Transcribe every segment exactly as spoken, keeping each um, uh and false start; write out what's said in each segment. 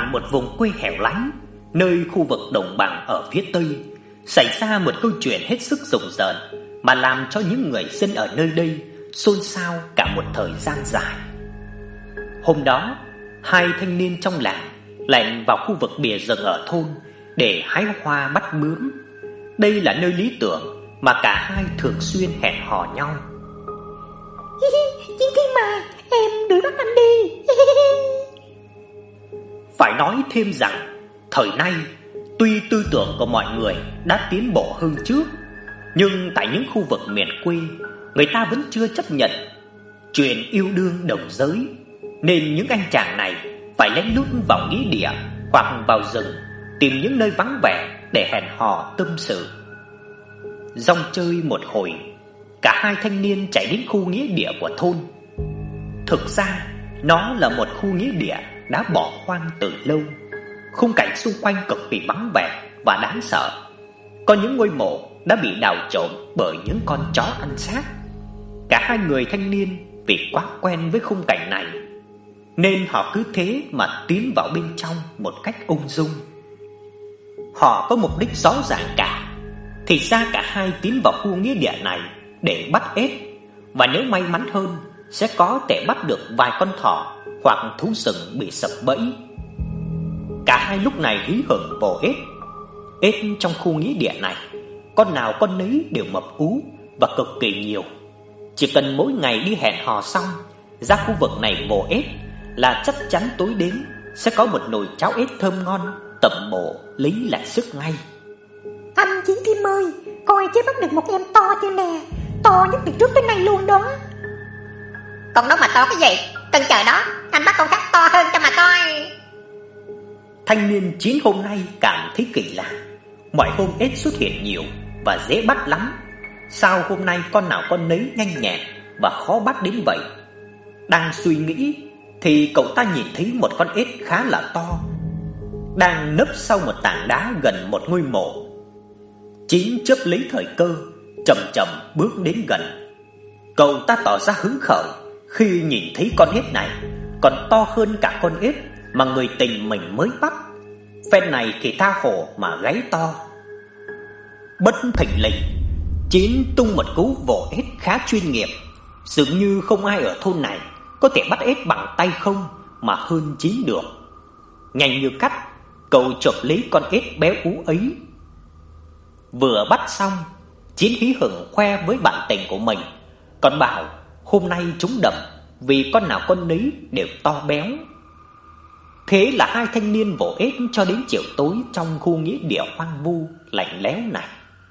hẳn một vùng quê hẻo lánh, nơi khu vực đồng bằng ở phía tây, xảy ra một câu chuyện hết sức rùng rợn mà làm cho những người dân ở nơi đây xôn xao cả một thời gian dài. Hôm đó, hai thanh niên trong làng lẻn vào khu vực bìa rừng ở thôn để hái hoa bắt bướm. Đây là nơi lý tưởng mà cả hai thường xuyên hẹn hò nhau. Chiến Thiên mà, em đuổi bắt anh đi. Phải nói thêm rằng, thời nay, tuy tư tưởng của mọi người đã tiến bộ hơn trước, nhưng tại những khu vực miền quê, người ta vẫn chưa chấp nhận chuyện yêu đương đồng giới, nên những anh chàng này phải lén lút vào nghĩa địa hoặc vào rừng tìm những nơi vắng vẻ để hẹn hò tâm sự. Dòng chơi một hồi, cả hai thanh niên chạy đến khu nghĩa địa của thôn. Thực ra, nó là một khu nghĩa địa đã bỏ hoang từ lâu. Khung cảnh xung quanh cực kỳ vắng vẻ và đáng sợ. Có những ngôi mộ đã bị đào trộm bởi những con chó ăn xác. Cả hai người thanh niên vì quá quen với khung cảnh này, nên họ cứ thế mà tiến vào bên trong một cách ung dung. Họ có mục đích rõ ràng cả. Thì ra cả hai tiến vào khu nghĩa địa này để bắt ếch, và nếu may mắn hơn sẽ có thể bắt được vài con thỏ hoặc thú rừng bị sập bẫy. Cả hai lúc này hí hửng vồ ếch. Ếch trong khu nghĩa địa này, con nào con nấy đều mập ú và cực kỳ nhiều. Chỉ cần mỗi ngày đi hẹn hò xong, ra khu vực này vồ ếch là chắc chắn tối đến sẽ có một nồi cháo ếch thơm ngon tẩm bổ lấy lại sức ngay. Anh Chiến Thiên ơi, coi chứ bắt được một em to chưa nè, to nhất từ trước tới nay luôn đó. Con đó mà to cái gì, cần chờ đó, anh bắt con khác to hơn cho mà coi. Thanh niên Chiến hôm nay cảm thấy kỳ lạ. Mọi hôm ếch xuất hiện nhiều và dễ bắt lắm, sao hôm nay con nào con nấy nhanh nhẹn và khó bắt đến vậy? Đang suy nghĩ thì cậu ta nhìn thấy một con ếch khá là to đang nấp sau một tảng đá gần một ngôi mộ. Chiến chớp lấy thời cơ, chậm chậm bước đến gần. Cậu ta tỏ ra hứng khởi khi nhìn thấy con ếch này còn to hơn cả con ếch mà người tình mình mới bắt. Phen này thì tha hồ mà gáy to. Bất thình lình, Chiến tung một cú vồ ếch khá chuyên nghiệp. Dường như không ai ở thôn này có thể bắt ếch bằng tay không mà hơn Chiến được. Nhanh như cắt, cậu chộp lấy con ếch béo ú ấy. Vừa bắt xong, Chiến hí hửng khoe với bạn tình của mình, còn bảo hôm nay trúng đậm vì con nào con nấy đều to béo. Thế là hai thanh niên vồ ếch cho đến chiều tối trong khu nghĩa địa hoang vu lạnh lẽo này.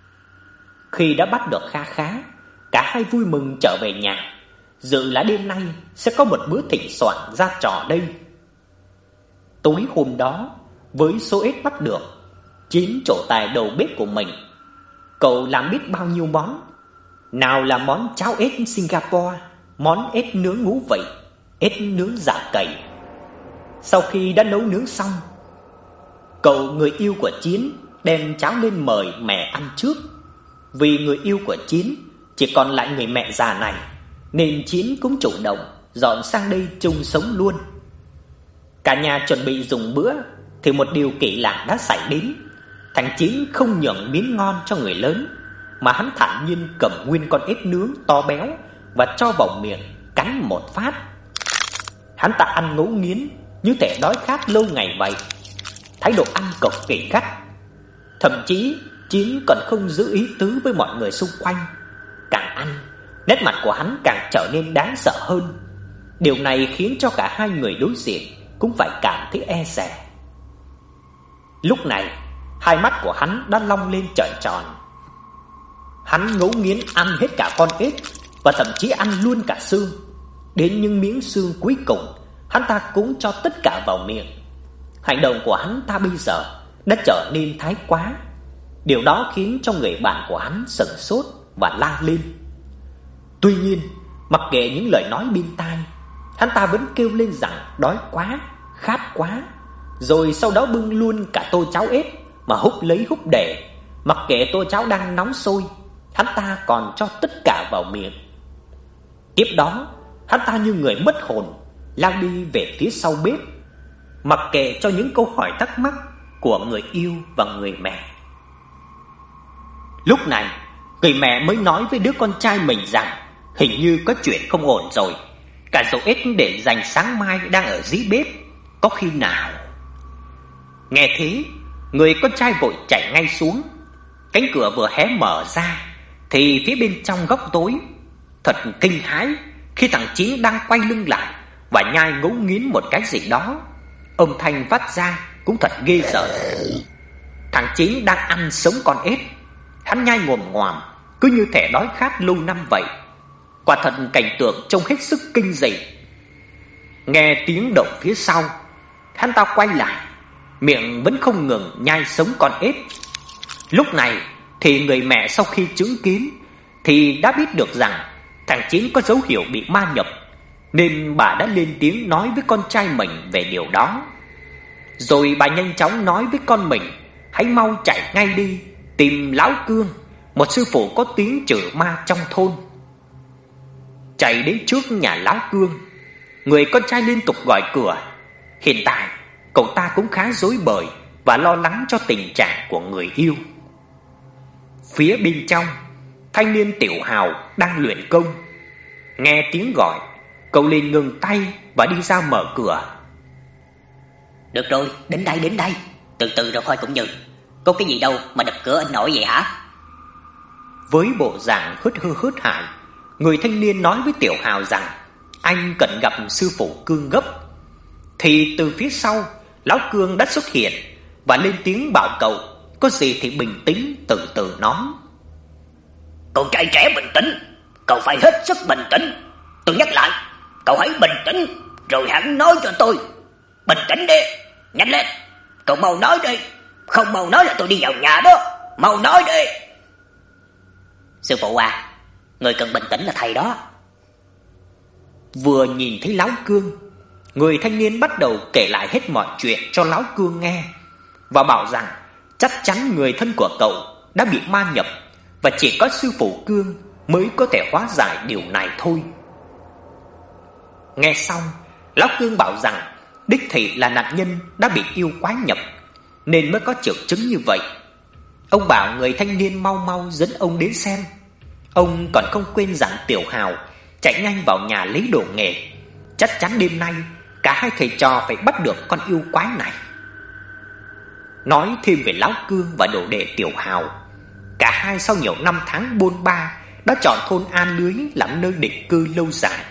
Khi đã bắt được kha khá, cả hai vui mừng trở về nhà, dự là đêm nay sẽ có một bữa thịnh soạn ra trò đây. Tối hôm đó, với số ếch bắt được, Chiến trổ tài đầu bếp của mình. Cậu làm biết bao nhiêu món. Nào là món cháo ếch Singapore, món ếch nướng ngũ vị, ếch nướng dạ cầy. Sau khi đã nấu nướng xong, cậu người yêu của Chiến đem cháo lên mời mẹ ăn trước. Vì người yêu của Chiến chỉ còn lại người mẹ già này, nên Chiến cũng chủ động dọn sang đây chung sống luôn. Cả nhà chuẩn bị dùng bữa thì một điều kỳ lạ đã xảy đến. Thằng Chiến không nhường miếng ngon cho người lớn, mà hắn thản nhiên cầm nguyên con ếch nướng to béo và cho vào miệng cắn một phát. Hắn ta ăn ngấu nghiến như thể đói khát lâu ngày vậy. Thái độ ăn cực kỳ gắt. Thậm chí Chiến còn không giữ ý tứ với mọi người xung quanh. Càng ăn, nét mặt của hắn càng trở nên đáng sợ hơn. Điều này khiến cho cả hai người đối diện cũng phải cảm thấy e dè. Lúc này, hai mắt của hắn đã long lên trợn tròn. Hắn ngấu nghiến ăn hết cả con ếch và thậm chí ăn luôn cả xương. Đến những miếng xương cuối cùng, hắn ta cũng cho tất cả vào miệng. Hành động của hắn ta bây giờ đã trở nên thái quá. Điều đó khiến cho người bạn của hắn sửng sốt và la lên. Tuy nhiên, mặc kệ những lời nói bên tai, hắn ta vẫn kêu lên rằng đói quá, khát quá. Rồi sau đó bưng luôn cả tô cháo ếch mà húp lấy húp để. Mặc kệ tô cháo đang nóng sôi, hắn ta còn cho tất cả vào miệng. Tiếp đó, hắn ta như người mất hồn lao đi về phía sau bếp. mặc kệ cho những câu hỏi thắc mắc của người yêu và người mẹ. Lúc này, người mẹ mới nói với đứa con trai mình rằng hình như có chuyện không ổn rồi. Cả dầu ếch để dành sáng mai đang ở dưới bếp, có khi nào. Nghe thế, người con trai vội chạy ngay xuống. Cánh cửa vừa hé mở ra thì phía bên trong góc tối, thật kinh hãi khi thằng Chín đang quay lưng lại và nhai ngấu nghiến một cái gì đó. Âm thanh phát ra cũng thật ghê rợn. Thằng Chín đang ăn sống con ếch. Hắn nhai ngồm ngoàm, cứ như thể đói khát lâu năm vậy. Quả thật cảnh tượng trông hết sức kinh dị. Nghe tiếng động phía sau, hắn ta quay lại, miệng vẫn không ngừng nhai sống con ếch. Lúc này thì người mẹ sau khi chứng kiến thì đã biết được rằng thằng Chín có dấu hiệu bị ma nhập, nên bà đã lên tiếng nói với con trai mình về điều đó. Rồi bà nhanh chóng nói với con mình hãy mau chạy ngay đi tìm Lão Cương, một sư phụ có tiếng trừ ma trong thôn. Chạy đến trước nhà Lão Cương, người con trai liên tục gọi cửa. Hiện tại cậu ta cũng khá rối bời và lo lắng cho tình trạng của người yêu. Phía bên trong, thanh niên Tiểu Hào đang luyện công. Nghe tiếng gọi, cậu liền ngừng tay và đi ra mở cửa. Được rồi, đến đây đến đây, từ từ rồi thôi cũng như. Có cái gì đâu mà đập cửa anh nổi vậy hả? Với bộ dạng hớt hơ hớt hải, người thanh niên nói với Tiểu Hào rằng anh cần gặp sư phụ Cương gấp. Thì từ phía sau, Lão Cương đã xuất hiện và lên tiếng bảo cậu có gì thì bình tĩnh từ từ nói. Cậu trai trẻ bình tĩnh, cậu phải hết sức bình tĩnh. Tôi nhắc lại, cậu hãy bình tĩnh rồi hẳn nói cho tôi. Bình tĩnh đi, nhanh lên, cậu mau nói đi. Không mau nói là tôi đi vào nhà đó. Mau nói đi. Sư phụ à, người cần bình tĩnh là thầy đó. Vừa nhìn thấy Lão Cương, người thanh niên bắt đầu kể lại hết mọi chuyện cho Lão Cương nghe và bảo rằng chắc chắn người thân của cậu đã bị ma nhập và chỉ có sư phụ Cương mới có thể hóa giải điều này thôi. Nghe xong, Lão Cương bảo rằng đích thị là nạn nhân đã bị yêu quái nhập nên mới có triệu chứng như vậy. Ông bảo người thanh niên mau mau dẫn ông đến xem. Ông còn không quên dặn Tiểu Hào chạy nhanh vào nhà lấy đồ nghề. Chắc chắn đêm nay cả hai thầy trò phải bắt được con yêu quái này. Nói thêm về Lão Cương và đồ đệ Tiểu Hào, cả hai sau nhiều năm tháng bôn ba đã chọn thôn An Lưới làm nơi định cư lâu dài.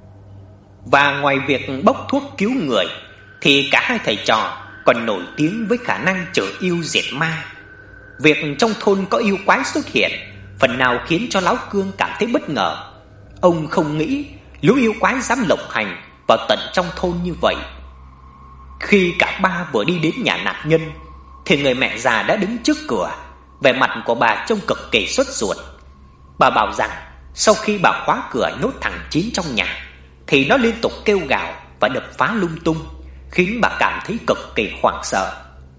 Và ngoài việc bốc thuốc cứu người thì cả hai thầy trò còn nổi tiếng với khả năng trừ yêu diệt ma. Việc trong thôn có yêu quái xuất hiện phần nào khiến cho Lão Cương cảm thấy bất ngờ. Ông không nghĩ lũ yêu quái dám lộng hành vào tận trong thôn như vậy. Khi cả ba vừa đi đến nhà nạn nhân thì người mẹ già đã đứng trước cửa. Vẻ mặt của bà trông cực kỳ sốt ruột. Bà bảo rằng sau khi bà khóa cửa nhốt thằng Chín trong nhà thì nó liên tục kêu gào và đập phá lung tung, khiến bà cảm thấy cực kỳ hoảng sợ.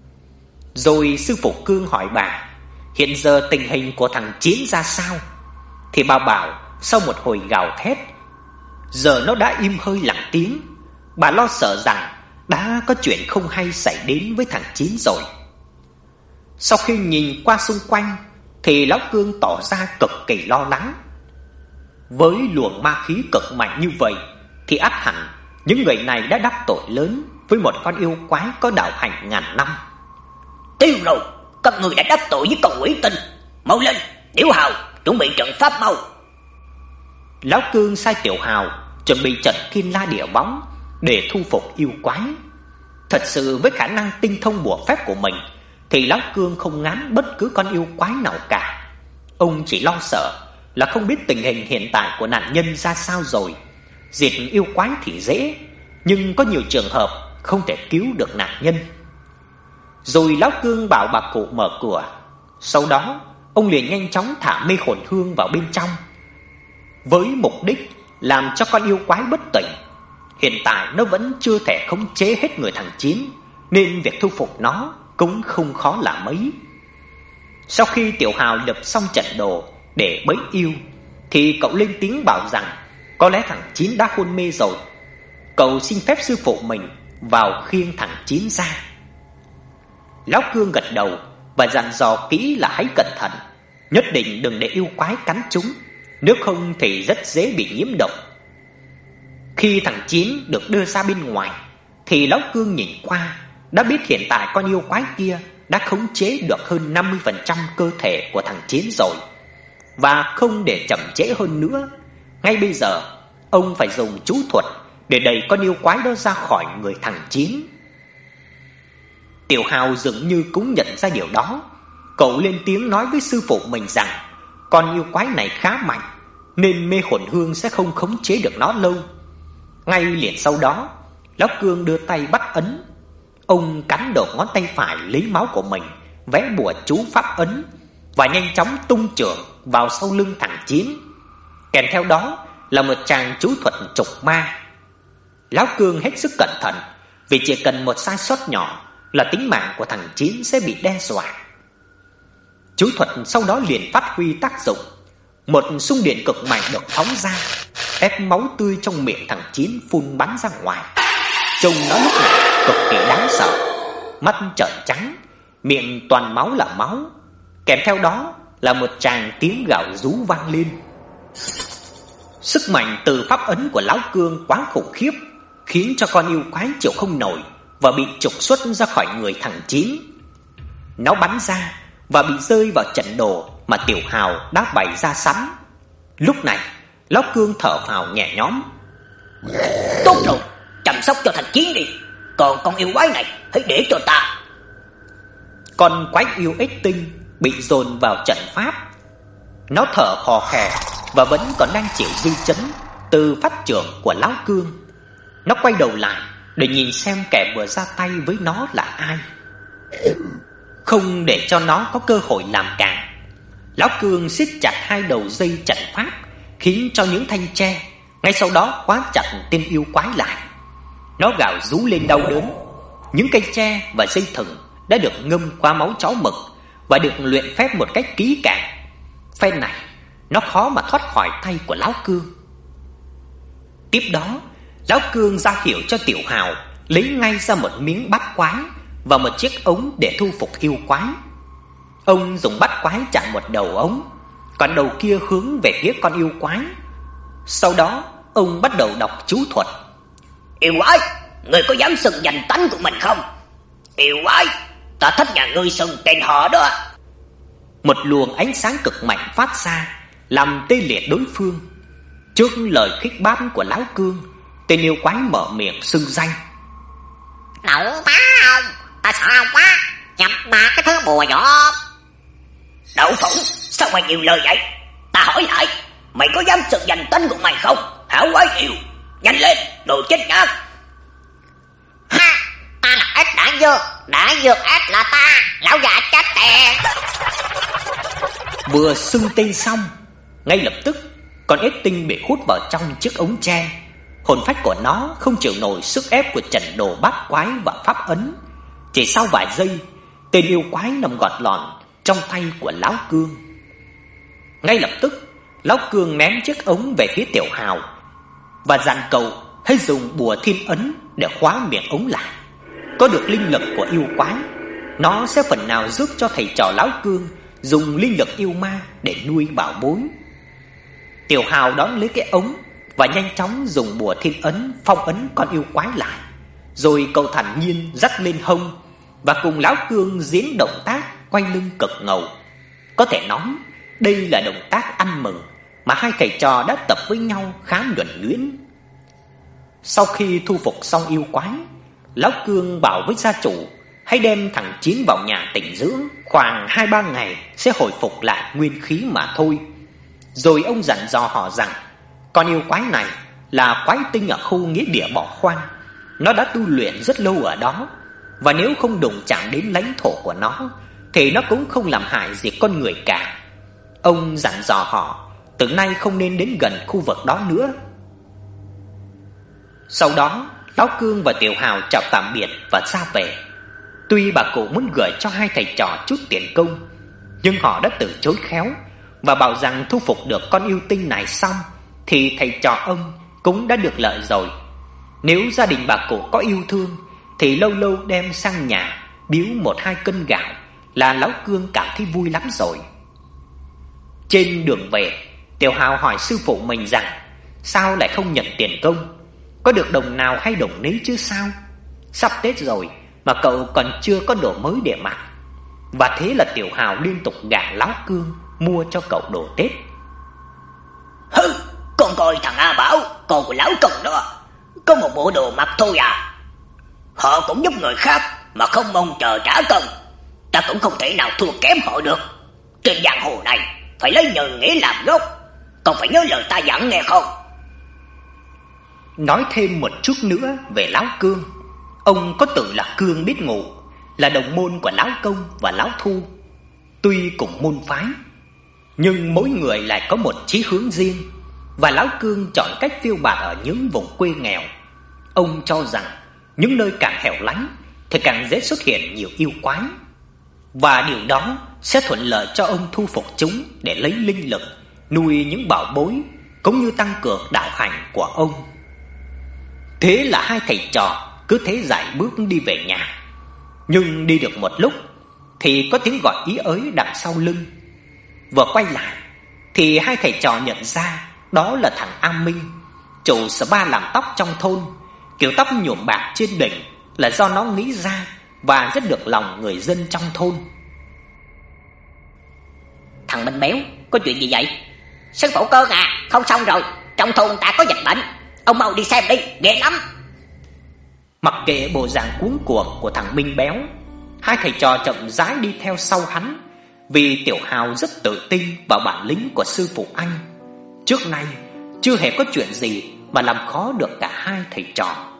Rồi sư phụ Cương hỏi bà hiện giờ tình hình của thằng Chín ra sao, thì bà bảo sau một hồi gào thét, giờ nó đã im hơi lặng tiếng. Bà lo sợ rằng đã có chuyện không hay xảy đến với thằng Chín rồi. Sau khi nhìn qua xung quanh thì Lão Cương tỏ ra cực kỳ lo lắng. Với luồng ma khí cực mạnh như vậy thì ắt hẳn những người này đã đắc tội lớn với một con yêu quái có đạo hành ngàn năm. Tiêu rồi, các người đã đắc tội với con quỷ tinh. Mau lên, Tiểu Hào, chuẩn bị trận pháp mau. Lão Cương sai Tiểu Hào chuẩn bị trận Thiên La Địa Võng để thu phục yêu quái. Thật sự với khả năng tinh thông bùa phép của mình thì Lão Cương không ngán bất cứ con yêu quái nào cả. Ông chỉ lo sợ là không biết tình hình hiện tại của nạn nhân ra sao rồi. Diệt yêu quái thì dễ, nhưng có nhiều trường hợp không thể cứu được nạn nhân. Rồi Lão Cương bảo bà cụ mở cửa. Sau đó ông liền nhanh chóng thả mê hồn hương vào bên trong, với mục đích làm cho con yêu quái bất tỉnh. Hiện tại nó vẫn chưa thể khống chế hết người thằng Chín, nên việc thu phục nó cũng không khó là mấy. Sau khi Tiểu Hào lập xong trận đồ để bẫy yêu thì cậu lên tiếng bảo rằng có lẽ thằng Chín đã hôn mê rồi. Cậu xin phép sư phụ mình vào khiêng thằng Chín ra. Lão Cương gật đầu và dặn dò kỹ là hãy cẩn thận, nhất định đừng để yêu quái cắn chúng, nếu không thì rất dễ bị nhiễm độc. Khi thằng Chín được đưa ra bên ngoài thì Lão Cương nhìn qua đã biết hiện tại con yêu quái kia đã khống chế được hơn năm mươi phần trăm cơ thể của thằng Chín rồi. Và không để chậm trễ hơn nữa, ngay bây giờ ông phải dùng chú thuật để đẩy con yêu quái đó ra khỏi người thằng Chín. Tiểu Hào dường như cũng nhận ra điều đó. Cậu lên tiếng nói với sư phụ mình rằng con yêu quái này khá mạnh, nên mê hồn hương sẽ không khống chế được nó lâu. Ngay liền sau đó, Lão Cương đưa tay bắt ấn. Ông cắn đầu ngón tay phải lấy máu của mình, vẽ bùa chú pháp ấn và nhanh chóng tung chưởng vào sau lưng thằng Chín. Kèm theo đó là một tràng chú thuật trục ma. Lão Cương hết sức cẩn thận, vì chỉ cần một sai sót nhỏ là tính mạng của thằng Chín sẽ bị đe dọa. Chú thuật sau đó liền phát huy tác dụng. Một xung điện cực mạnh được phóng ra, ép máu tươi trong miệng thằng Chín phun bắn ra ngoài. Trông nó lúc này cực kỳ đáng sợ, mắt trợn trắng, miệng toàn máu là máu. Kèm theo đó là một tràng tiếng gào rú vang lên. Sức mạnh từ pháp ấn của Lão Cương quá khủng khiếp, khiến cho con yêu quái chịu không nổi và bị trục xuất ra khỏi người thằng Chín. Nó bắn ra và bị rơi vào trận đồ mà Tiểu Hào đã bày ra sẵn. Lúc này Lão Cương thở phào nhẹ nhõm. Tốt rồi, chăm sóc cho thằng Chín đi, còn con yêu quái này hãy để cho ta. Con quái yêu ếch tinh bị dồn vào trận pháp. Nó thở khò khè và vẫn còn đang chịu dư chấn từ phát trưởng của Lão Cương. Nó quay đầu lại để nhìn xem kẻ vừa ra tay với nó là ai. Không để cho nó có cơ hội làm càn, Lão Cương siết chặt hai đầu dây trận pháp, khiến cho những thanh tre ngay sau đó khóa chặt tên yêu quái lại. Nó gào rú lên đau đớn. Những cây tre và dây thừng đã được ngâm qua máu chó mực và được luyện phép một cách kỹ càng. Phen này nó khó mà thoát khỏi tay của Lão Cương. Tiếp đó, Lão Cương ra hiệu cho Tiểu Hào lấy ngay ra một miếng bát quái và một chiếc ống để thu phục yêu quái. Ông dùng bát quái chặn một đầu ống, còn đầu kia hướng về phía con yêu quái. Sau đó ông bắt đầu đọc chú thuật. Yêu quái, ngươi có dám xưng danh tánh của mình không? Yêu quái, ta thích nhà ngươi xưng tên họ đó. Một luồng ánh sáng cực mạnh phát ra, làm tê liệt đối phương. Trước lời khích bác của Lão Cương, tên yêu quái mở miệng xưng danh. Đậu má ông, ta sợ ông quá, nhập mà cái thứ bùa nhỏ. Đậu Phụng, sao mày nhiều lời vậy? Ta hỏi lại, mày có dám xưng danh tính của mày không? Hảo quái yêu, nhanh lên, đồ chết nhát. Ha, ta là ếch đã dược, đã dược ếch là ta, lão già chết tiệt. Vừa xưng tên xong, ngay lập tức con ếch tinh bị hút vào trong chiếc ống tre. Hồn phách của nó không chịu nổi sức ép của trận đồ bát quái và pháp ấn. Chỉ sau vài giây, tên yêu quái nằm gọt lọn trong tay của Lão Cương. Ngay lập tức, Lão Cương ném chiếc ống về phía Tiểu Hào và dặn cậu hãy dùng bùa thiên ấn để khóa miệng ống lại. Có được linh lực của yêu quái, nó sẽ phần nào giúp cho thầy trò Lão Cương dùng linh lực yêu ma để nuôi bảo bối. Tiểu Hào đón lấy cái ống và nhanh chóng dùng bùa thiên ấn phong ấn con yêu quái lại. Rồi cậu thản nhiên dắt lên hông và cùng Lão Cương diễn động tác quay lưng cực ngầu. Có thể nói đây là động tác ăn mừng mà hai thầy trò đã tập với nhau khá nhuần nhuyễn. Sau khi thu phục xong yêu quái, Lão Cương bảo với gia chủ hãy đem thằng Chín vào nhà tĩnh dưỡng, khoảng hai ba ngày sẽ hồi phục lại nguyên khí mà thôi. Rồi ông dặn dò họ rằng con yêu quái này là quái tinh ở khu nghĩa địa bỏ hoang. Nó đã tu luyện rất lâu ở đó, và nếu không đụng chạm đến lãnh thổ của nó thì nó cũng không làm hại gì con người cả. Ông dặn dò họ từ nay không nên đến gần khu vực đó nữa. Sau đó, Lão Cương và Tiểu Hào chào tạm biệt và ra về. Tuy bà cụ muốn gửi cho hai thầy trò chút tiền công, nhưng họ đã từ chối khéo và bảo rằng thu phục được con yêu tinh này xong thì thầy trò ông cũng đã được lợi rồi. Nếu gia đình bà cụ có yêu thương thì lâu lâu đem sang nhà biếu một hai cân gạo là lão Cương cảm thấy vui lắm rồi. Trên đường về, Tiểu Hào hỏi sư phụ mình rằng sao lại không nhận tiền công, có được đồng nào hay đồng nấy chứ sao? Sắp Tết rồi mà cậu còn chưa có đồ mới để mặc. Và thế là Tiểu Hào liên tục gạt lão Cương mua cho cậu đồ Tết. Hừ, con coi thằng A Bảo, con của lão Công đó, có một bộ đồ mặc thôi à. Họ cũng giúp người khác mà không mong chờ trả công, ta cũng không thể nào thua kém họ được. Trên giang hồ này phải lấy nhân nghĩa làm gốc, còn phải nhớ lời ta dặn nghe không? Nói thêm một chút nữa về lão Cương. Ông có tự là Cương biết ngủ, là đồng môn của lão Công và lão Thu. Tuy cùng môn phái, nhưng mỗi người lại có một chí hướng riêng, và lão Cương chọn cách phiêu bạt ở những vùng quê nghèo. Ông cho rằng những nơi càng hẻo lánh thì càng dễ xuất hiện nhiều yêu quái, và điều đó sẽ thuận lợi cho ông thu phục chúng để lấy linh lực, nuôi những bảo bối, cũng như tăng cường đạo hành của ông. Thế là hai thầy trò cứ thế dải bước đi về nhà. Nhưng đi được một lúc thì có tiếng gọi ý ới đằng sau lưng. Vừa quay lại thì hai thầy trò nhận ra đó là thằng A Minh, chủ spa làm tóc trong thôn. Kiểu tóc nhuộm bạc trên đỉnh là do nó nghĩ ra và rất được lòng người dân trong thôn. Thằng Minh Béo, có chuyện gì vậy? Sư phụ Cơn à, không xong rồi, trong thôn ta có dịch bệnh, ông mau đi xem đi, ghê lắm. Mặc kệ bộ dạng cuống cuồng của thằng Minh Béo, hai thầy trò chậm rãi đi theo sau hắn, vì Tiểu Hào rất tự tin vào bản lĩnh của sư phụ anh. Trước nay chưa hề có chuyện gì mà làm khó được cả hai thầy trò.